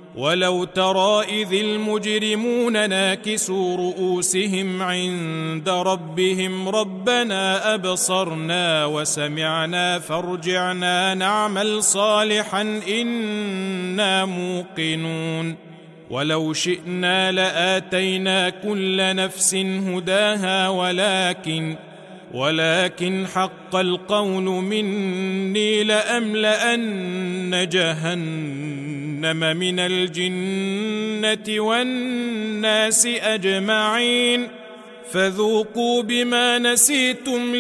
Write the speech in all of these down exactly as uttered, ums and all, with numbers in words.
ولو ترى إذ المجرمون ناكسوا رؤوسهم عند ربهم ربنا أبصرنا وسمعنا فارجعنا نعمل صالحا إنا موقنون ولو شئنا لآتينا كل نفس هداها ولكن ولكن حق القول مني لأملأن جهنم من الجنة والناس أجمعين فذوقوا بما نسيتم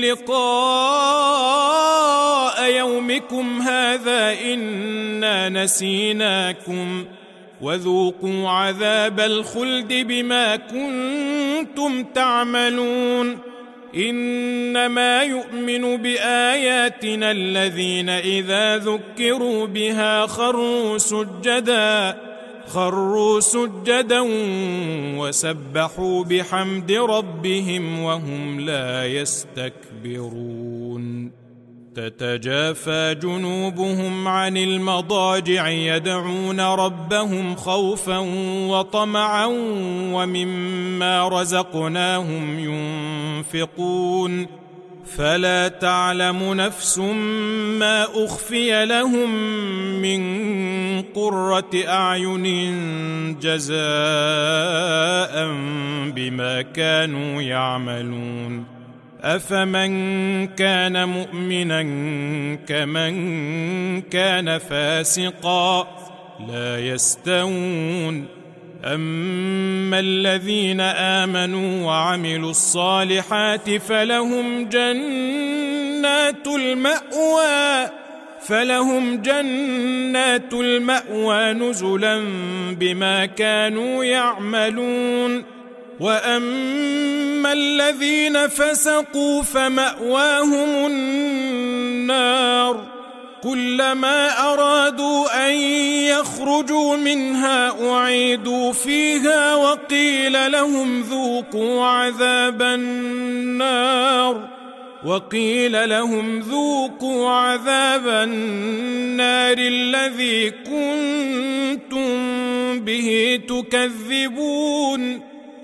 لقاء يومكم هذا إنا نسيناكم وذوقوا عذاب الخلد بما كنتم تعملون إنما يؤمن بآياتنا الذين إذا ذكروا بها خروا سجدا خروا سجدا وسبحوا بحمد ربهم وهم لا يستكبرون تتجافى جنوبهم عن المضاجع يدعون ربهم خوفا وطمعا ومما رزقناهم ينفقون فلا تعلم نفس ما أخفي لهم من قرة أعين جزاء بما كانوا يعملون أفمن كان مؤمنا كمن كان فاسقا لا يستوون أما الذين آمنوا وعملوا الصالحات فلهم جنات المأوى فلهم جنات المأوى نزلا بما كانوا يعملون وأما الذين فسقوا فمأواهم النار كلما أرادوا أن يخرجوا منها أعيدوا فيها وقيل لهم ذوقوا عذاب النار وقيل لهم ذوقوا عذاب النار الذي كنتم به تكذبون